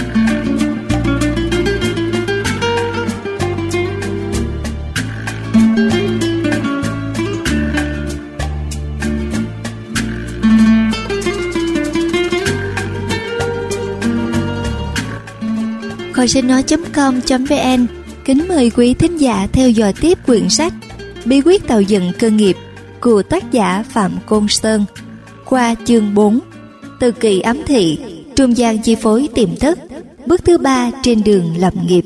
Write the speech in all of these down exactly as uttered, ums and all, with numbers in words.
Kho sách nói chấm com chấm vn kính mời quý thính giả theo dõi tiếp quyển sách Bí quyết tạo dựng cơ nghiệp của tác giả Phạm Côn Sơn qua chương bốn Từ kỳ ám thị, trung gian chi phối tiềm thức, bước thứ ba trên đường lập nghiệp.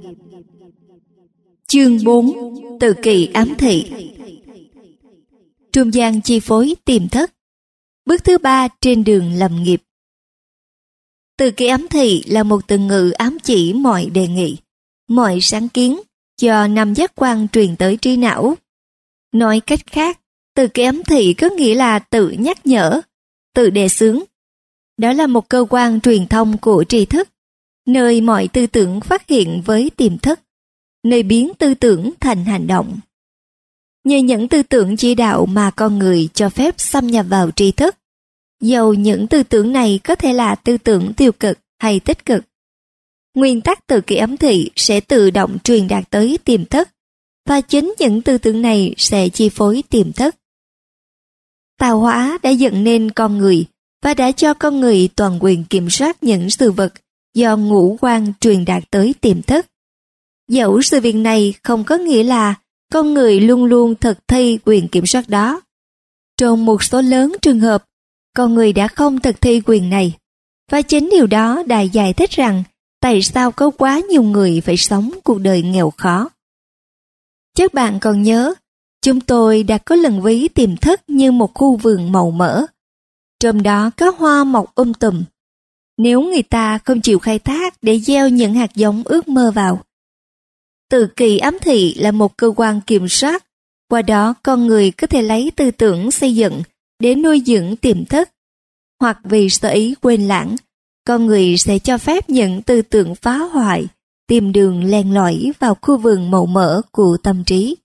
Chương bốn Từ kỳ ám thị, trung gian chi phối tiềm thức, bước thứ ba trên đường lập nghiệp. Từ kỳ ám thị là một từ ngữ ám chỉ mọi đề nghị, mọi sáng kiến do năm giác quan truyền tới trí não. Nói cách khác, từ kỳ ám thị có nghĩa là tự nhắc nhở, tự đề xướng. Đó là một cơ quan truyền thông của tri thức, nơi mọi tư tưởng phát hiện với tiềm thức, nơi biến tư tưởng thành hành động. Nhờ những tư tưởng chỉ đạo mà con người cho phép xâm nhập vào tri thức, dầu những tư tưởng này có thể là tư tưởng tiêu cực hay tích cực. Nguyên tắc từ kỳ ám thị sẽ tự động truyền đạt tới tiềm thức, và chính những tư tưởng này sẽ chi phối tiềm thức. Tạo hóa đã dựng nên con người và đã cho con người toàn quyền kiểm soát những sự vật do ngũ quan truyền đạt tới tiềm thức. Dẫu sự việc này không có nghĩa là con người luôn luôn thực thi quyền kiểm soát đó. Trong một số lớn trường hợp, con người đã không thực thi quyền này, và chính điều đó đã giải thích rằng tại sao có quá nhiều người phải sống cuộc đời nghèo khó. Chắc bạn còn nhớ, chúng tôi đã có lần ví tiềm thức như một khu vườn màu mỡ. Trong đó có hoa mọc um tùm. Nếu người ta không chịu khai thác để gieo những hạt giống ước mơ vào. Từ kỳ ám thị là một cơ quan kiểm soát, qua đó con người có thể lấy tư tưởng xây dựng để nuôi dưỡng tiềm thức. Hoặc vì sở ý quên lãng, con người sẽ cho phép những tư tưởng phá hoại tìm đường len lỏi vào khu vườn màu mỡ của tâm trí.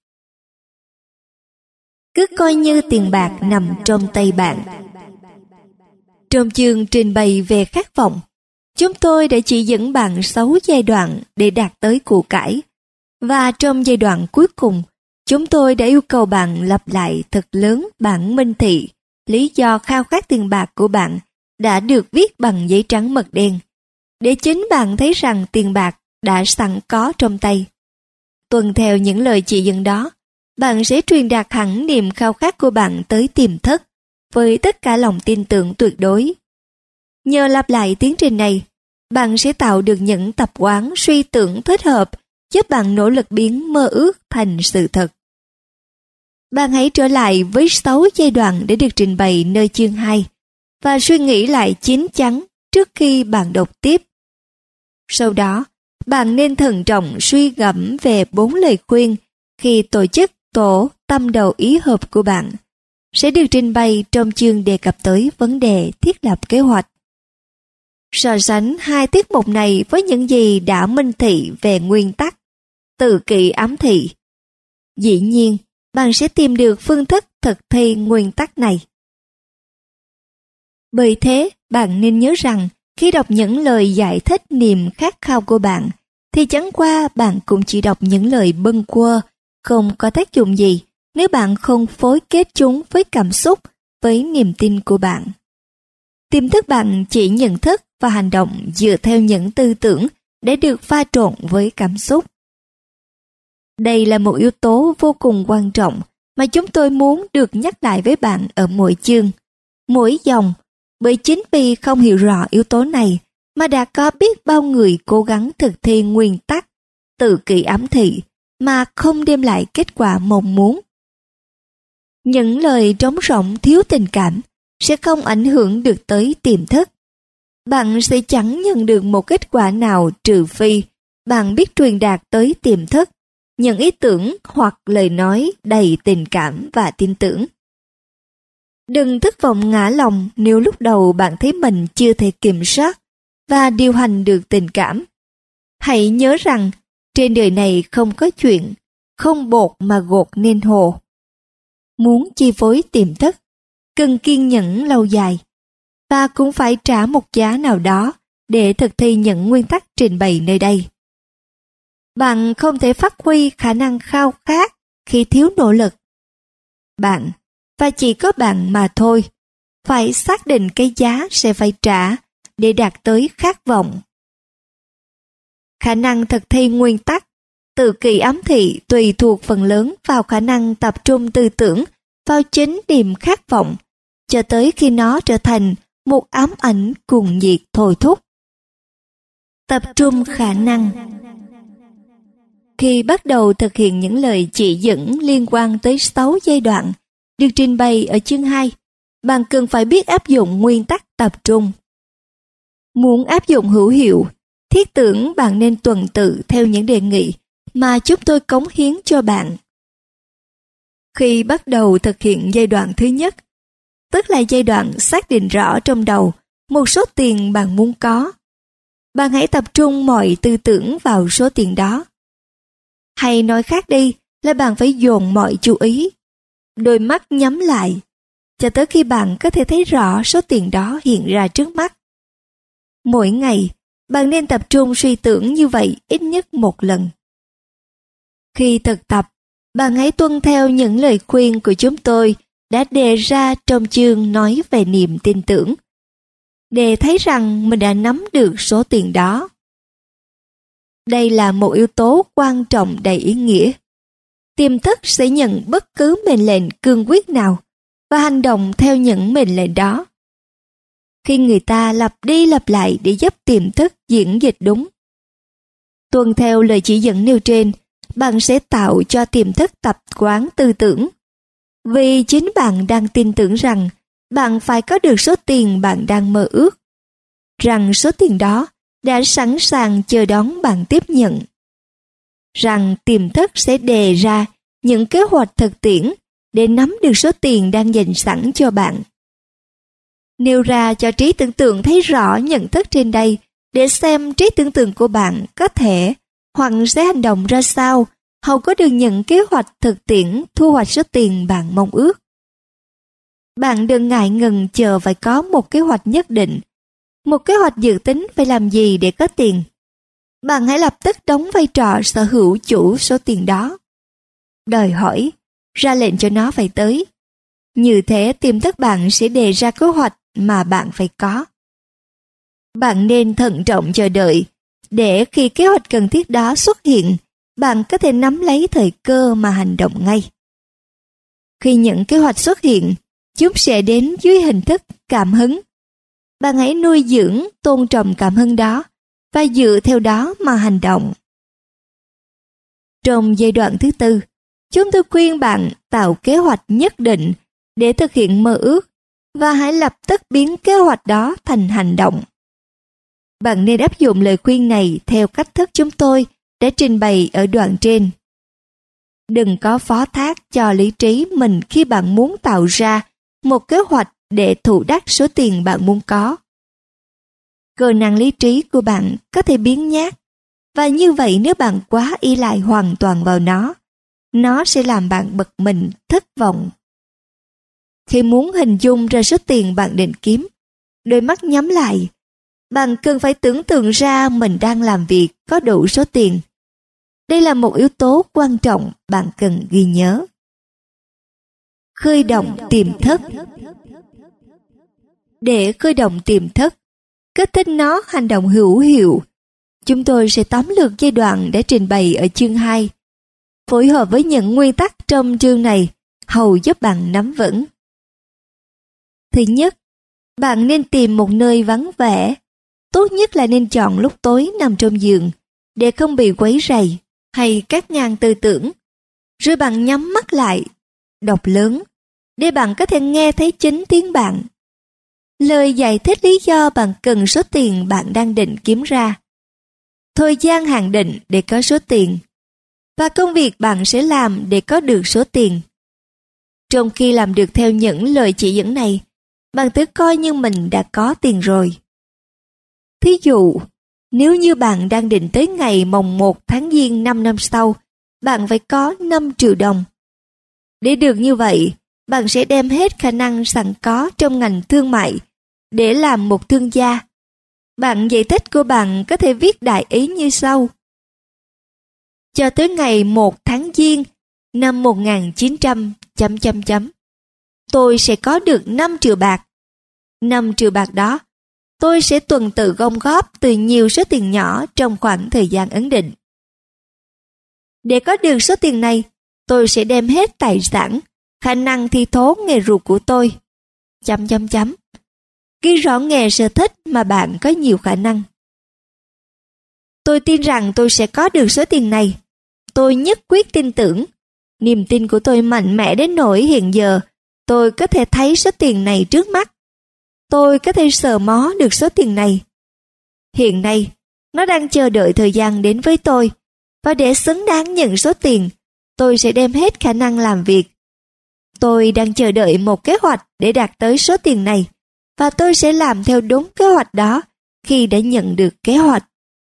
Cứ coi như tiền bạc nằm trong tay bạn. Trong chương trình bày về khát vọng, chúng tôi đã chỉ dẫn bạn sáu giai đoạn để đạt tới của cải. Và trong giai đoạn cuối cùng, chúng tôi đã yêu cầu bạn lặp lại thật lớn bản minh thị, lý do khao khát tiền bạc của bạn đã được viết bằng giấy trắng mực đen, để chính bạn thấy rằng tiền bạc đã sẵn có trong tay. Tuân theo những lời chỉ dẫn đó, bạn sẽ truyền đạt hẳn niềm khao khát của bạn tới tiềm thức với tất cả lòng tin tưởng tuyệt đối. Nhờ lặp lại tiến trình này, bạn sẽ tạo được những tập quán suy tưởng thích hợp giúp bạn nỗ lực biến mơ ước thành sự thật. Bạn hãy trở lại với sáu giai đoạn để được trình bày nơi chương hai và suy nghĩ lại chín chắn trước khi bạn đọc tiếp. Sau đó, bạn nên thận trọng suy gẫm về bốn lời khuyên khi tổ chức tổ tâm đầu ý hợp của bạn, sẽ được trình bày trong chương đề cập tới vấn đề thiết lập kế hoạch. So sánh hai tiết mục này với những gì đã minh thị về nguyên tắc từ kỳ ám thị. Dĩ nhiên, bạn sẽ tìm được phương thức thực thi nguyên tắc này. Bởi thế, bạn nên nhớ rằng khi đọc những lời giải thích niềm khát khao của bạn, thì chẳng qua bạn cũng chỉ đọc những lời bâng quơ, không có tác dụng gì nếu bạn không phối kết chúng với cảm xúc, với niềm tin của bạn. Tiềm thức bạn chỉ nhận thức và hành động dựa theo những tư tưởng để được pha trộn với cảm xúc. Đây là một yếu tố vô cùng quan trọng mà chúng tôi muốn được nhắc lại với bạn ở mỗi chương, mỗi dòng, bởi chính vì không hiểu rõ yếu tố này mà đã có biết bao người cố gắng thực thi nguyên tắc từ kỳ ám thị mà không đem lại kết quả mong muốn. Những lời trống rỗng thiếu tình cảm sẽ không ảnh hưởng được tới tiềm thức. Bạn sẽ chẳng nhận được một kết quả nào trừ phi bạn biết truyền đạt tới tiềm thức những ý tưởng hoặc lời nói đầy tình cảm và tin tưởng. Đừng thất vọng ngã lòng nếu lúc đầu bạn thấy mình chưa thể kiểm soát và điều hành được tình cảm. Hãy nhớ rằng trên đời này không có chuyện không bột mà gột nên hồ. Muốn chi phối tiềm thức, cần kiên nhẫn lâu dài, và cũng phải trả một giá nào đó để thực thi những nguyên tắc trình bày nơi đây. Bạn không thể phát huy khả năng khao khát khi thiếu nỗ lực. Bạn, và chỉ có bạn mà thôi, phải xác định cái giá sẽ phải trả để đạt tới khát vọng. Khả năng thực thi nguyên tắc tự kỷ ám thị tùy thuộc phần lớn vào khả năng tập trung tư tưởng vào chính niềm khát vọng, cho tới khi nó trở thành một ám ảnh cuồng nhiệt thôi thúc. Tập trung khả năng. Khi bắt đầu thực hiện những lời chỉ dẫn liên quan tới sáu giai đoạn được trình bày ở chương hai, bạn cần phải biết áp dụng nguyên tắc tập trung. Muốn áp dụng hữu hiệu, thiết tưởng bạn nên tuần tự theo những đề nghị mà chúng tôi cống hiến cho bạn. Khi bắt đầu thực hiện giai đoạn thứ nhất, tức là giai đoạn xác định rõ trong đầu một số tiền bạn muốn có, bạn hãy tập trung mọi tư tưởng vào số tiền đó. Hay nói khác đi là bạn phải dồn mọi chú ý, đôi mắt nhắm lại, cho tới khi bạn có thể thấy rõ số tiền đó hiện ra trước mắt. Mỗi ngày, bạn nên tập trung suy tưởng như vậy ít nhất một lần. Khi thực tập, bạn hãy tuân theo những lời khuyên của chúng tôi đã đề ra trong chương nói về niềm tin tưởng, để thấy rằng mình đã nắm được số tiền đó. Đây là một yếu tố quan trọng đầy ý nghĩa. Tiềm thức sẽ nhận bất cứ mệnh lệnh cương quyết nào và hành động theo những mệnh lệnh đó. Khi người ta lặp đi lặp lại để giúp tiềm thức diễn dịch đúng, tuân theo lời chỉ dẫn nêu trên, bạn sẽ tạo cho tiềm thức tập quán tư tưởng. Vì chính bạn đang tin tưởng rằng bạn phải có được số tiền bạn đang mơ ước, rằng số tiền đó đã sẵn sàng chờ đón bạn tiếp nhận, rằng tiềm thức sẽ đề ra những kế hoạch thực tiễn để nắm được số tiền đang dành sẵn cho bạn. Nêu ra cho trí tưởng tượng thấy rõ nhận thức trên đây để xem trí tưởng tượng của bạn có thể hoặc sẽ hành động ra sao hầu có được những kế hoạch thực tiễn thu hoạch số tiền bạn mong ước. Bạn đừng ngại ngần chờ phải có một kế hoạch nhất định, một kế hoạch dự tính phải làm gì để có tiền. Bạn hãy lập tức đóng vai trò sở hữu chủ số tiền đó. Đòi hỏi, ra lệnh cho nó phải tới. Như thế tiềm thức bạn sẽ đề ra kế hoạch mà bạn phải có. Bạn nên thận trọng chờ đợi, để khi kế hoạch cần thiết đó xuất hiện, bạn có thể nắm lấy thời cơ mà hành động ngay. Khi những kế hoạch xuất hiện, chúng sẽ đến dưới hình thức cảm hứng. Bạn hãy nuôi dưỡng, tôn trọng cảm hứng đó và dựa theo đó mà hành động. Trong giai đoạn thứ tư, chúng tôi khuyên bạn tạo kế hoạch nhất định để thực hiện mơ ước và hãy lập tức biến kế hoạch đó thành hành động. Bạn nên áp dụng lời khuyên này theo cách thức chúng tôi đã trình bày ở đoạn trên. Đừng có phó thác cho lý trí mình khi bạn muốn tạo ra một kế hoạch để thụ đắc số tiền bạn muốn có. Cơ năng lý trí của bạn có thể biến nhát, và như vậy nếu bạn quá依赖hoàn toàn vào nó, nó sẽ làm bạn bực mình, thất vọng. Khi muốn hình dung ra số tiền bạn định kiếm, đôi mắt nhắm lại, bạn cần phải tưởng tượng ra mình đang làm việc có đủ số tiền. Đây là một yếu tố quan trọng bạn cần ghi nhớ. Khơi động tiềm thức. Để khơi động tiềm thức, kích thích nó hành động hữu hiệu, chúng tôi sẽ tóm lược giai đoạn để trình bày ở chương hai, phối hợp với những nguyên tắc trong chương này hầu giúp bạn nắm vững. Thứ nhất, bạn nên tìm một nơi vắng vẻ, tốt nhất là nên chọn lúc tối nằm trong giường để không bị quấy rầy hay cắt ngang tư tưởng. Rồi bạn nhắm mắt lại, đọc lớn, để bạn có thể nghe thấy chính tiếng bạn. Lời giải thích lý do bạn cần số tiền bạn đang định kiếm ra, thời gian hạn định để có số tiền, và công việc bạn sẽ làm để có được số tiền. Trong khi làm được theo những lời chỉ dẫn này, bạn tự coi như mình đã có tiền rồi. Thí dụ, nếu như bạn đang định tới ngày mồng một tháng Giêng năm năm sau, bạn phải có năm triệu đồng. Để được như vậy, bạn sẽ đem hết khả năng sẵn có trong ngành thương mại để làm một thương gia. Bạn giải thích của bạn có thể viết đại ý như sau. Cho tới ngày một tháng Giêng năm một nghìn chín trăm chấm chấm chấm, tôi sẽ có được năm triệu bạc. năm triệu bạc đó, tôi sẽ tuần tự gom góp từ nhiều số tiền nhỏ trong khoảng thời gian ấn định. Để có được số tiền này, tôi sẽ đem hết tài sản, khả năng thi thố nghề ruột của tôi. Chấm chấm chấm. Ghi rõ nghề sở thích mà bạn có nhiều khả năng. Tôi tin rằng tôi sẽ có được số tiền này. Tôi nhất quyết tin tưởng. Niềm tin của tôi mạnh mẽ đến nỗi hiện giờ tôi có thể thấy số tiền này trước mắt. Tôi có thể sờ mó được số tiền này. Hiện nay, nó đang chờ đợi thời gian đến với tôi. Và để xứng đáng nhận số tiền, tôi sẽ đem hết khả năng làm việc. Tôi đang chờ đợi một kế hoạch để đạt tới số tiền này. Và tôi sẽ làm theo đúng kế hoạch đó khi đã nhận được kế hoạch.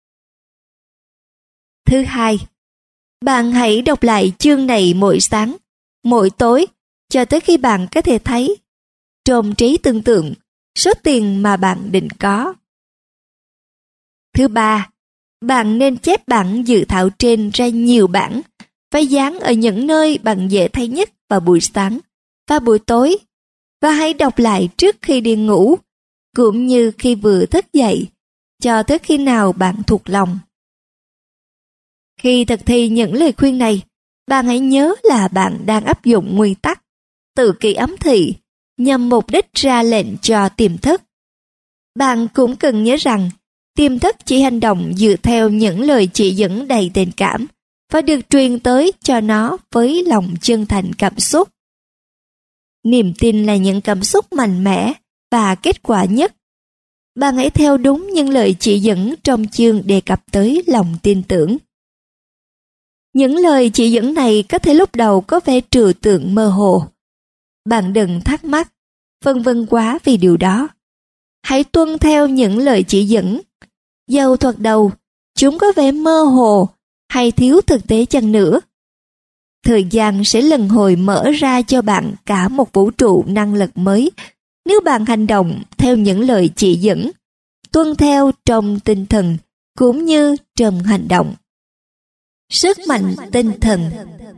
Thứ hai, bạn hãy đọc lại chương này mỗi sáng, mỗi tối, cho tới khi bạn có thể thấy, trong trí tưởng tượng, số tiền mà bạn định có. Thứ ba, bạn nên chép bản dự thảo trên ra nhiều bản, phải dán ở những nơi bạn dễ thấy nhất vào buổi sáng và buổi tối, và hãy đọc lại trước khi đi ngủ, cũng như khi vừa thức dậy, cho tới khi nào bạn thuộc lòng. Khi thực thi những lời khuyên này, bạn hãy nhớ là bạn đang áp dụng nguyên tắc tự kỷ ám thị nhằm mục đích ra lệnh cho tiềm thức. Bạn cũng cần nhớ rằng tiềm thức chỉ hành động dựa theo những lời chỉ dẫn đầy tình cảm và được truyền tới cho nó với lòng chân thành cảm xúc. Niềm tin là những cảm xúc mạnh mẽ và kết quả nhất. Bạn hãy theo đúng những lời chỉ dẫn trong chương đề cập tới lòng tin tưởng. Những lời chỉ dẫn này có thể lúc đầu có vẻ trừu tượng mơ hồ. Bạn đừng thắc mắc, vân vân quá vì điều đó. Hãy tuân theo những lời chỉ dẫn. Dầu thoạt đầu, chúng có vẻ mơ hồ hay thiếu thực tế chăng nữa. Thời gian sẽ lần hồi mở ra cho bạn cả một vũ trụ năng lực mới nếu bạn hành động theo những lời chỉ dẫn, tuân theo trong tinh thần cũng như trong hành động. Sức mạnh tinh thần.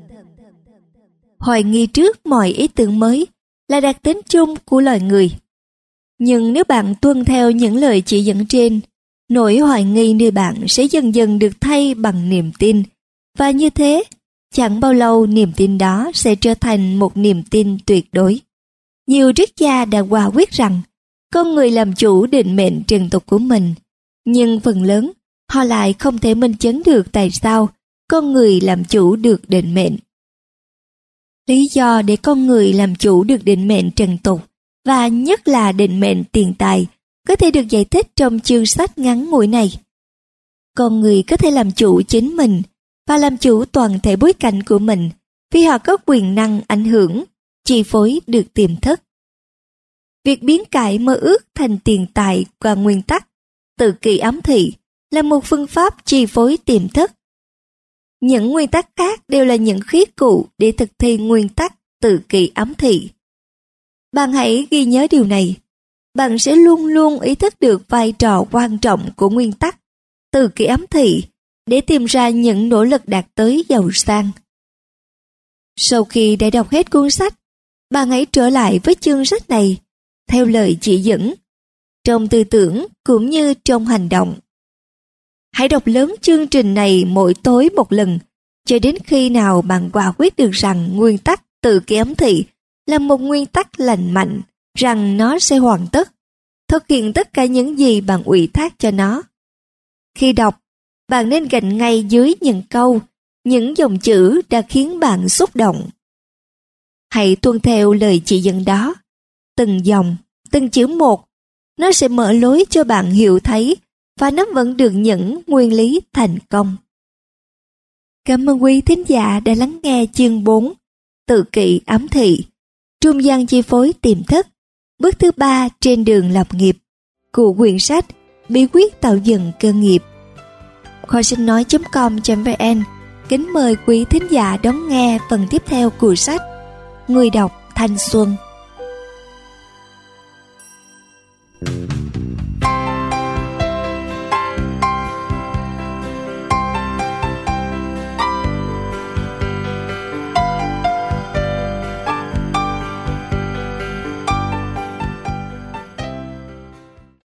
Hoài nghi trước mọi ý tưởng mới là đặc tính chung của loài người. Nhưng nếu bạn tuân theo những lời chỉ dẫn trên, nỗi hoài nghi nơi bạn sẽ dần dần được thay bằng niềm tin, và như thế, chẳng bao lâu niềm tin đó sẽ trở thành một niềm tin tuyệt đối. Nhiều triết gia đã quả quyết rằng con người làm chủ định mệnh trần tục của mình, nhưng phần lớn họ lại không thể minh chứng được tại sao con người làm chủ được định mệnh. Lý do để con người làm chủ được định mệnh trần tục và nhất là định mệnh tiền tài có thể được giải thích trong chương sách ngắn ngủi này. Con người có thể làm chủ chính mình và làm chủ toàn thể bối cảnh của mình vì họ có quyền năng ảnh hưởng, chi phối được tiềm thức. Việc biến cải mơ ước thành tiền tài qua nguyên tắc tự kỷ ám thị là một phương pháp chi phối tiềm thức. Những nguyên tắc khác đều là những khí cụ để thực thi nguyên tắc tự kỷ ám thị. Bạn hãy ghi nhớ điều này. Bạn sẽ luôn luôn ý thức được vai trò quan trọng của nguyên tắc tự kỷ ám thị để tìm ra những nỗ lực đạt tới giàu sang. Sau khi đã đọc hết cuốn sách, bạn hãy trở lại với chương sách này theo lời chỉ dẫn, trong tư tưởng cũng như trong hành động. Hãy đọc lớn chương trình này mỗi tối một lần, cho đến khi nào bạn quả quyết được rằng nguyên tắc tự kỷ ám thị là một nguyên tắc lành mạnh, rằng nó sẽ hoàn tất, thực hiện tất cả những gì bạn ủy thác cho nó. Khi đọc, bạn nên gạch ngay dưới những câu, những dòng chữ đã khiến bạn xúc động. Hãy tuân theo lời chỉ dẫn đó, từng dòng, từng chữ một, nó sẽ mở lối cho bạn hiểu thấy và nắm vững được những nguyên lý thành công. Cảm ơn quý thính giả đã lắng nghe chương bốn, tự kỷ ám thị, trung gian chi phối tiềm thức, bước thứ ba trên đường lập nghiệp, của quyển sách Bí quyết tạo dựng cơ nghiệp. Kho sách nói chấm com chấm vn kính mời quý thính giả đón nghe phần tiếp theo của sách. Người đọc Thanh Xuân.